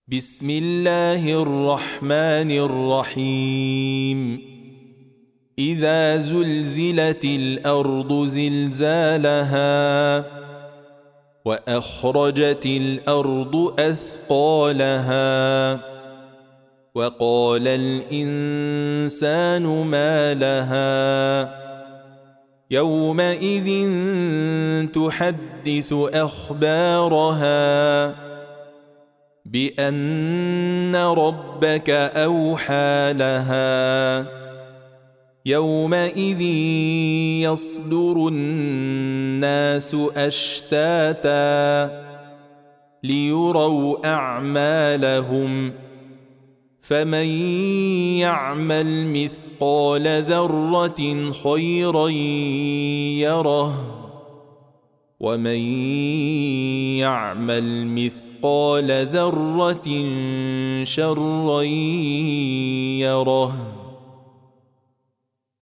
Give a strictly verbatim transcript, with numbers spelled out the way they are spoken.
بسم الله الرحمن الرحيم إذا زلزلت الأرض زلزالها وأخرجت الأرض أثقالها وقال الإنسان ما لها يومئذ تحدث أخبارها بأن ربك أوحى لها يومئذ يصدر الناس أشتاتا ليروا أعمالهم فمن يعمل مثقال ذرة خيرا يره ومن يعمل مثقال ذرة شرا يره